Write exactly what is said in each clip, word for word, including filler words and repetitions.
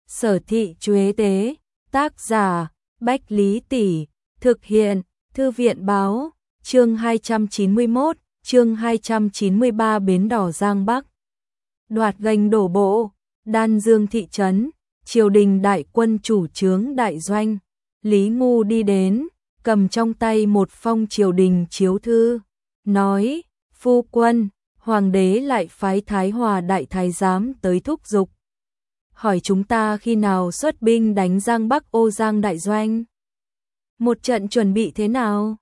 Sở Thị Chuế Tế, tác giả, Bách Lý Tỷ, thực hiện, Thư viện Báo, chương hai trăm chín mươi mốt, chương hai trăm chín mươi ba Bến Đỏ Giang Bắc. Đoạt gành đổ bộ, Đan Dương thị trấn, triều đình đại quân chủ chướng đại doanh, Lý Ngu đi đến, cầm trong tay một phong triều đình chiếu thư, nói, phu quân, hoàng đế lại phái Thái Hòa đại thái giám tới thúc giục. Hỏi chúng ta khi nào xuất binh đánh Giang Bắc Ô Giang đại doanh? Một trận chuẩn bị thế nào?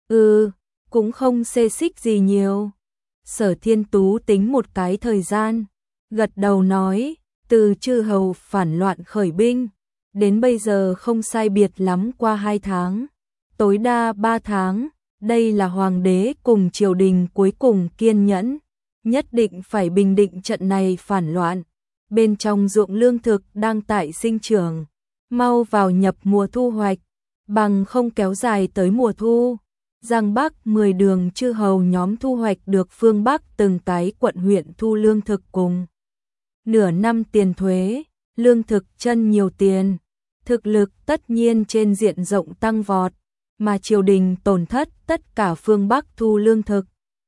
Ừ, cũng không xê xích gì nhiều. Sở Thiên Tú tính một cái thời gian, gật đầu nói, từ Chư Hầu phản loạn khởi binh, đến bây giờ không sai biệt lắm qua hai tháng, tối đa ba tháng, đây là hoàng đế cùng triều đình cuối cùng kiên nhẫn, nhất định phải bình định trận này phản loạn. Bên trong ruộng lương thực đang tại sinh trưởng, mau vào nhập mùa thu hoạch, bằng không kéo dài tới mùa thu. Giang Bắc mười đường chư hầu nhóm thu hoạch được phương Bắc từng cái quận huyện thu lương thực cùng nửa năm tiền thuế, lương thực chân nhiều tiền, thực lực tất nhiên trên diện rộng tăng vọt, mà triều đình tổn thất tất cả phương Bắc thu lương thực.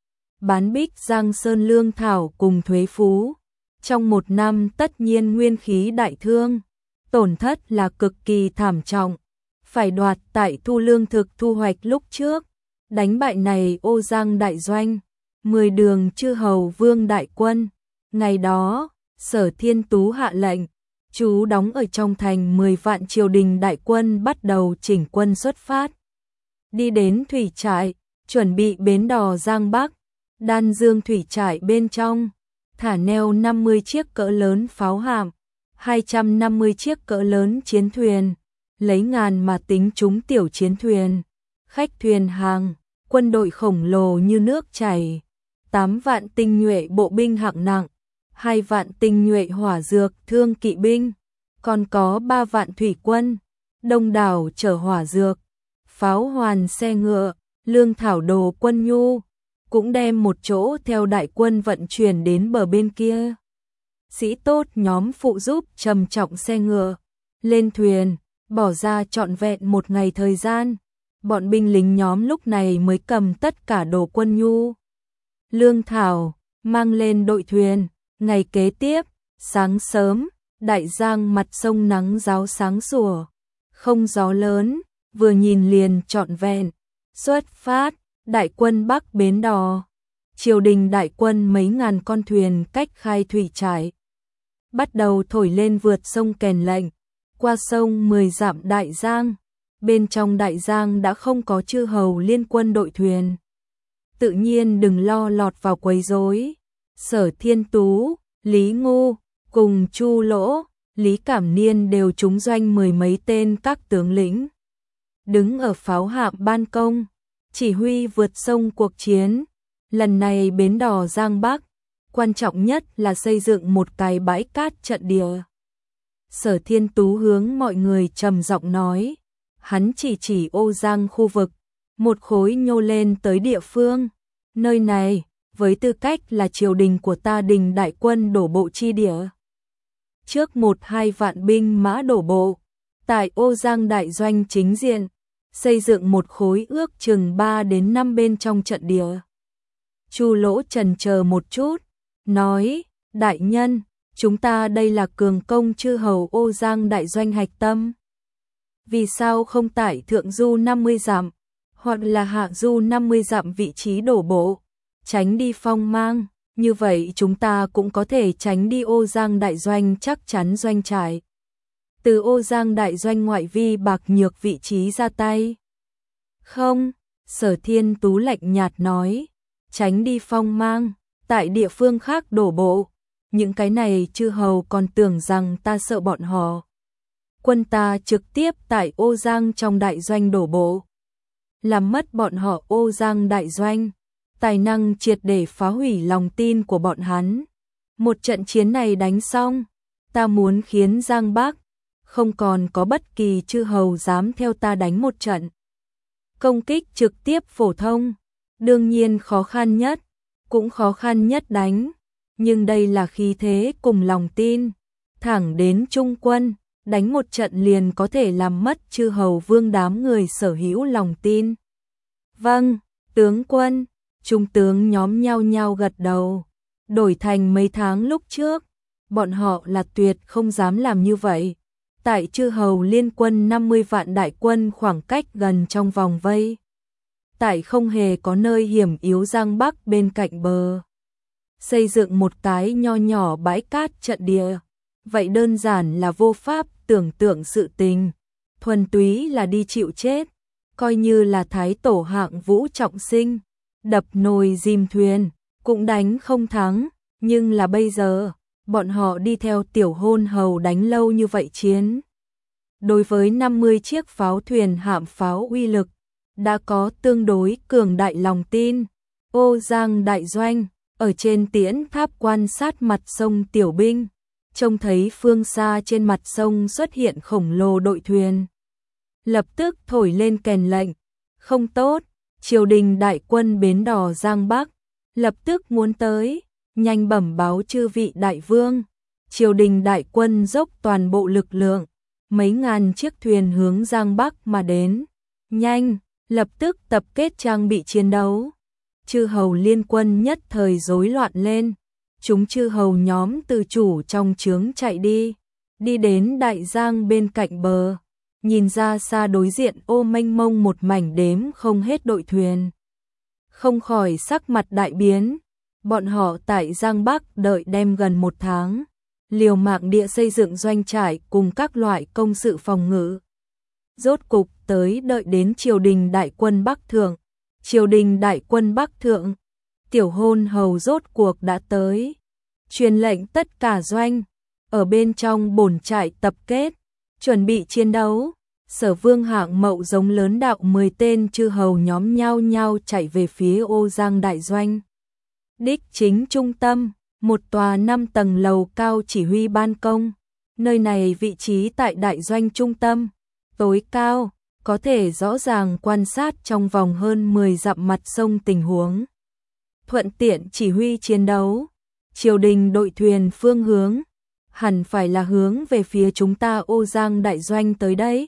Bán Bích Giang Sơn lương thảo cùng thuế phú, trong một năm tất nhiên nguyên khí đại thương, tổn thất là cực kỳ thảm trọng, phải đoạt tại thu lương thực thu hoạch lúc trước, đánh bại này Ô Giang đại doanh, mười đường chư hầu vương đại quân. Ngày đó, Sở Thiên Tú hạ lệnh, chú đóng ở trong thành mười vạn triều đình đại quân bắt đầu chỉnh quân xuất phát. Đi đến thủy trại, chuẩn bị bến đò Giang Bắc, Đan Dương thủy trại bên trong, thả neo năm mươi chiếc cỡ lớn pháo hạm, hai trăm năm mươi chiếc cỡ lớn chiến thuyền, lấy ngàn mà tính chúng tiểu chiến thuyền, khách thuyền hàng, quân đội khổng lồ như nước chảy, tám vạn tinh nhuệ bộ binh hạng nặng, hai vạn tinh nhuệ hỏa dược thương kỵ binh, còn có ba vạn thủy quân, đông đảo chở hỏa dược, pháo hoàn xe ngựa, lương thảo đồ quân nhu, cũng đem một chỗ theo đại quân vận chuyển đến bờ bên kia. Sĩ tốt nhóm phụ giúp trầm trọng xe ngựa, lên thuyền, bỏ ra trọn vẹn một ngày thời gian, bọn binh lính nhóm lúc này mới cầm tất cả đồ quân nhu, lương thảo, mang lên đội thuyền. Ngày kế tiếp, sáng sớm, đại giang mặt sông nắng ráo sáng sủa, không gió lớn, vừa nhìn liền trọn vẹn, xuất phát, đại quân Bắc bến đò, triều đình đại quân mấy ngàn con thuyền cách khai thủy trại, bắt đầu thổi lên vượt sông kèn lệnh, qua sông mười dặm đại giang, bên trong đại giang đã không có chư hầu liên quân đội thuyền. Tự nhiên đừng lo lọt vào quấy rối. Sở Thiên Tú, Lý Ngu, cùng Chu Lỗ, Lý Cảm Niên đều trúng doanh mười mấy tên các tướng lĩnh. Đứng ở pháo hạm ban công, chỉ huy vượt sông cuộc chiến. Lần này bến đò Giang Bắc, quan trọng nhất là xây dựng một cái bãi cát trận địa. Sở Thiên Tú hướng mọi người trầm giọng nói, hắn chỉ chỉ Ô Giang khu vực, một khối nhô lên tới địa phương, nơi này với tư cách là triều đình của ta đình đại quân đổ bộ chi địa. Trước một hai vạn binh mã đổ bộ, tại Ô Giang đại doanh chính diện, xây dựng một khối ước chừng ba đến năm bên trong trận địa. Chu Lỗ chần chờ một chút, nói, đại nhân, chúng ta đây là cường công chư hầu Ô Giang đại doanh hạch tâm. Vì sao không tại thượng du năm mươi dặm, hoặc là hạ du năm mươi dặm vị trí đổ bộ? Tránh đi phong mang, như vậy chúng ta cũng có thể tránh đi Ô Giang đại doanh chắc chắn doanh trại. Từ Ô Giang đại doanh ngoại vi bạc nhược vị trí ra tay. Không, Sở Thiên Tú lạnh nhạt nói, tránh đi phong mang, tại địa phương khác đổ bộ, những cái này chư hầu còn tưởng rằng ta sợ bọn họ. Quân ta trực tiếp tại Ô Giang trong đại doanh đổ bộ, làm mất bọn họ Ô Giang đại doanh. Tài năng triệt để phá hủy lòng tin của bọn hắn. Một trận chiến này đánh xong, ta muốn khiến Giang Bắc không còn có bất kỳ chư hầu dám theo ta đánh một trận. Công kích trực tiếp phổ thông, đương nhiên khó khăn nhất, cũng khó khăn nhất đánh, nhưng đây là khí thế cùng lòng tin, thẳng đến trung quân, đánh một trận liền có thể làm mất chư hầu vương đám người sở hữu lòng tin. Vâng, tướng quân, trung tướng nhóm nhao nhao gật đầu. Đổi thành mấy tháng lúc trước, bọn họ là tuyệt không dám làm như vậy. Tại chư hầu liên quân năm mươi vạn đại quân khoảng cách gần trong vòng vây. Tại không hề có nơi hiểm yếu Giang Bắc bên cạnh bờ. Xây dựng một cái nho nhỏ bãi cát trận địa. Vậy đơn giản là vô pháp tưởng tượng sự tình. Thuần túy là đi chịu chết. Coi như là thái tổ hạng vũ trọng sinh. Đập nồi dìm thuyền. Cũng đánh không thắng. Nhưng là bây giờ, bọn họ đi theo tiểu hôn hầu đánh lâu như vậy chiến. Đối với năm mươi chiếc pháo thuyền hạm pháo uy lực, đã có tương đối cường đại lòng tin. Ô Giang đại doanh, ở trên tiễn tháp quan sát mặt sông tiểu binh, trông thấy phương xa trên mặt sông xuất hiện khổng lồ đội thuyền. Lập tức thổi lên kèn lệnh, không tốt, triều đình đại quân bến đò Giang Bắc, lập tức muốn tới, nhanh bẩm báo chư vị đại vương. Triều đình đại quân dốc toàn bộ lực lượng, mấy ngàn chiếc thuyền hướng Giang Bắc mà đến, nhanh, lập tức tập kết trang bị chiến đấu. Chư hầu liên quân nhất thời rối loạn lên, chúng chư hầu nhóm từ chủ trong trướng chạy đi, đi đến đại giang bên cạnh bờ, nhìn ra xa đối diện ô mênh mông một mảnh đếm không hết đội thuyền. Không khỏi sắc mặt đại biến, bọn họ tại Giang Bắc đợi đem gần một tháng, liều mạng địa xây dựng doanh trại cùng các loại công sự phòng ngự. Rốt cục tới đợi đến triều đình đại quân Bắc Thượng. Triều đình đại quân Bắc Thượng, tiểu hôn hầu rốt cuộc đã tới. Truyền lệnh tất cả doanh, ở bên trong bổn trại tập kết, chuẩn bị chiến đấu. Sở Vương hạng mậu giống lớn đạo mười tên chư hầu nhóm nhau nhau chạy về phía ô Giang đại doanh. Đích chính trung tâm, một tòa năm tầng lầu cao chỉ huy ban công. Nơi này vị trí tại đại doanh trung tâm, tối cao, có thể rõ ràng quan sát trong vòng hơn mười dặm mặt sông tình huống. Thuận tiện chỉ huy chiến đấu, triều đình đội thuyền phương hướng, hẳn phải là hướng về phía chúng ta ô Giang đại doanh tới đấy.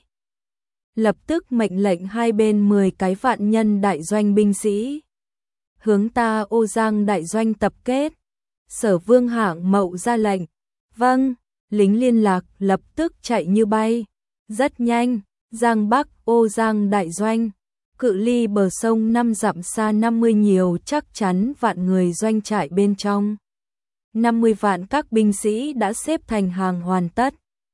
Lập tức mệnh lệnh hai bên mười cái vạn nhân đại doanh binh sĩ. Hướng ta ô Giang đại doanh tập kết. Sở Vương hạng mậu ra lệnh. Vâng, lính liên lạc lập tức chạy như bay. Rất nhanh, Giang Bắc ô Giang đại doanh. Cự ly bờ sông năm dặm xa năm mươi nhiều chắc chắn vạn người doanh trại bên trong. năm mươi vạn các binh sĩ đã xếp thành hàng hoàn tất.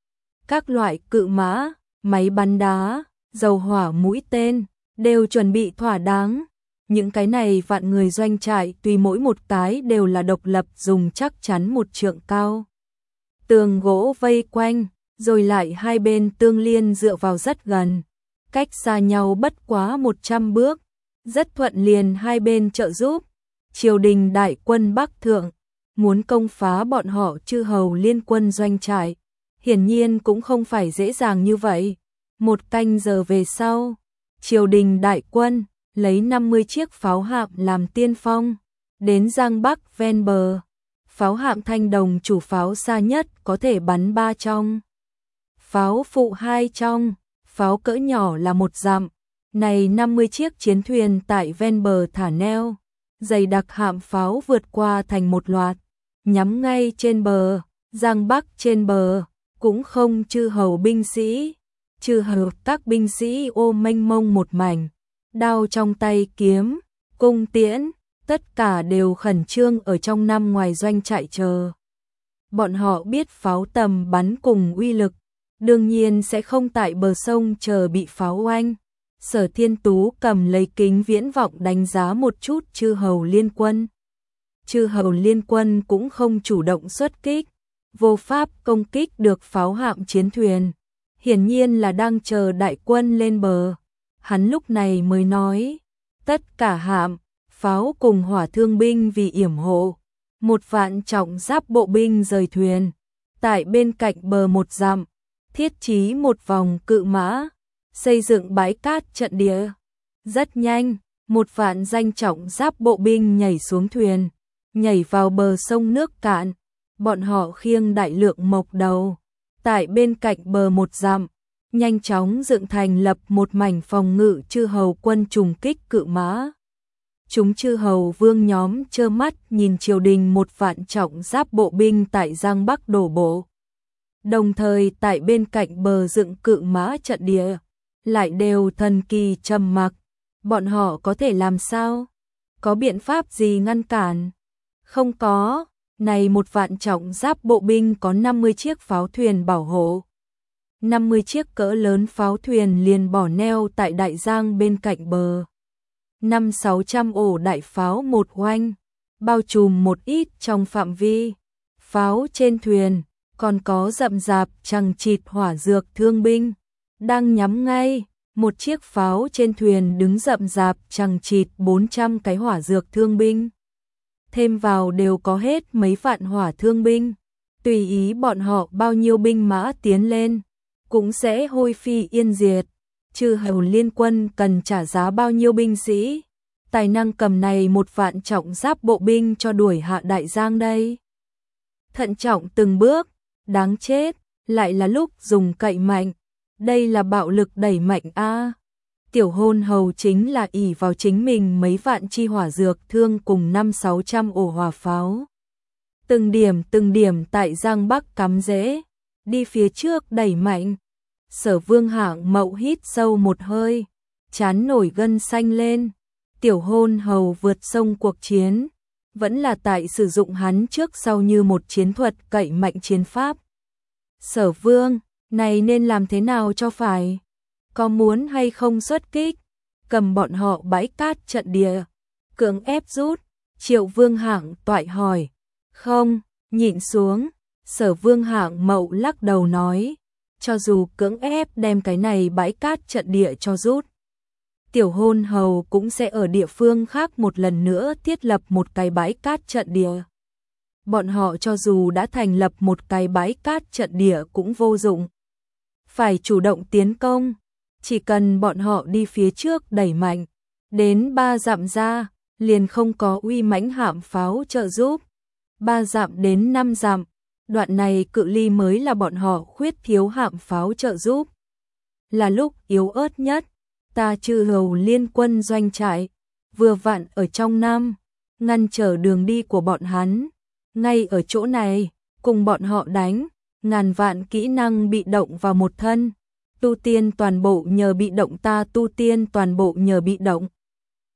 Các loại cự mã, máy bắn đá, dầu hỏa mũi tên, đều chuẩn bị thỏa đáng. Những cái này vạn người doanh trại tùy mỗi một cái đều là độc lập dùng chắc chắn một trượng cao. Tường gỗ vây quanh, rồi lại hai bên tương liên dựa vào rất gần. Cách xa nhau bất quá một trăm bước, rất thuận liền hai bên trợ giúp. Triều đình đại quân Bắc Thượng, muốn công phá bọn họ chư hầu liên quân doanh trại, hiển nhiên cũng không phải dễ dàng như vậy. Một canh giờ về sau, triều đình đại quân lấy năm mươi chiếc pháo hạm làm tiên phong, đến Giang Bắc ven bờ. Pháo hạm thanh đồng chủ pháo xa nhất có thể bắn ba trong, pháo phụ hai trong, pháo cỡ nhỏ là một dặm. Này năm mươi chiếc chiến thuyền tại ven bờ thả neo, dày đặc hạm pháo vượt qua thành một loạt, nhắm ngay trên bờ. Giang Bắc trên bờ cũng không chư hầu binh sĩ, chư hầu các binh sĩ ô mênh mông một mảnh, đao trong tay, kiếm, cung tiễn, tất cả đều khẩn trương ở trong năm ngoài doanh trại chờ. Bọn họ biết pháo tầm bắn cùng uy lực, đương nhiên sẽ không tại bờ sông chờ bị pháo oanh. Sở Thiên Tú cầm lấy kính viễn vọng đánh giá một chút chư hầu liên quân. Chư hầu liên quân cũng không chủ động xuất kích, vô pháp công kích được pháo hạm chiến thuyền, hiển nhiên là đang chờ đại quân lên bờ. Hắn lúc này mới nói, tất cả hạm, pháo cùng hỏa thương binh vì yểm hộ, một vạn trọng giáp bộ binh rời thuyền, tại bên cạnh bờ một dặm, thiết trí một vòng cự mã, xây dựng bãi cát trận địa. Rất nhanh, một vạn danh trọng giáp bộ binh nhảy xuống thuyền, nhảy vào bờ sông nước cạn. Bọn họ khiêng đại lượng mộc đầu, tại bên cạnh bờ một dặm, nhanh chóng dựng thành lập một mảnh phòng ngự chư hầu quân trùng kích cự mã. Chúng chư hầu vương nhóm trơ mắt nhìn triều đình một vạn trọng giáp bộ binh tại Giang Bắc đổ bộ. Đồng thời tại bên cạnh bờ dựng cự mã trận địa, lại đều thần kỳ trầm mặc. Bọn họ có thể làm sao? Có biện pháp gì ngăn cản? Không có. Này một vạn trọng giáp bộ binh có năm mươi chiếc pháo thuyền bảo hộ. năm mươi chiếc cỡ lớn pháo thuyền liền bỏ neo tại đại giang bên cạnh bờ. Năm sáu trăm ổ đại pháo một oanh, bao trùm một ít trong phạm vi. Pháo trên thuyền, còn có rậm rạp chằng chịt hỏa dược thương binh, đang nhắm ngay. Một chiếc pháo trên thuyền đứng rậm rạp chằng chịt bốn trăm cái hỏa dược thương binh. Thêm vào đều có hết mấy vạn hỏa thương binh. Tùy ý bọn họ bao nhiêu binh mã tiến lên, cũng sẽ hôi phi yên diệt. Chư hầu liên quân cần trả giá bao nhiêu binh sĩ, tài năng cầm này một vạn trọng giáp bộ binh cho đuổi hạ đại giang đây. Thận trọng từng bước, đáng chết, lại là lúc dùng cậy mạnh. Đây là bạo lực đẩy mạnh a. Tiểu hôn hầu chính là ỷ vào chính mình mấy vạn chi hỏa dược thương cùng năm sáu trăm ổ hỏa pháo. Từng điểm từng điểm tại Giang Bắc cắm rễ, đi phía trước đẩy mạnh. Sở Vương Hạng Mậu hít sâu một hơi, chán nổi gân xanh lên. Tiểu hôn hầu vượt sông cuộc chiến, vẫn là tại sử dụng hắn trước sau như một chiến thuật cậy mạnh chiến pháp. Sở Vương, này nên làm thế nào cho phải? Có muốn hay không xuất kích? Cầm bọn họ bãi cát trận địa, cưỡng ép rút? Triệu Vương Hạng toại hỏi. Không, nhịn xuống. Sở Vương Hạng Mậu lắc đầu nói, cho dù cưỡng ép đem cái này bãi cát trận địa cho rút, tiểu hôn hầu cũng sẽ ở địa phương khác một lần nữa thiết lập một cái bãi cát trận địa. Bọn họ cho dù đã thành lập một cái bãi cát trận địa cũng vô dụng. Phải chủ động tiến công, chỉ cần bọn họ đi phía trước đẩy mạnh, đến ba dặm ra, liền không có uy mãnh hạm pháo trợ giúp. Ba dặm đến năm dặm, đoạn này cự ly mới là bọn họ khuyết thiếu hạm pháo trợ giúp. Là lúc yếu ớt nhất, ta chư hầu liên quân doanh trại, vừa vặn ở trong Nam, ngăn trở đường đi của bọn hắn. Ngay ở chỗ này, cùng bọn họ đánh, ngàn vạn kỹ năng bị động vào một thân. Tu tiên toàn bộ nhờ bị động, ta tu tiên toàn bộ nhờ bị động.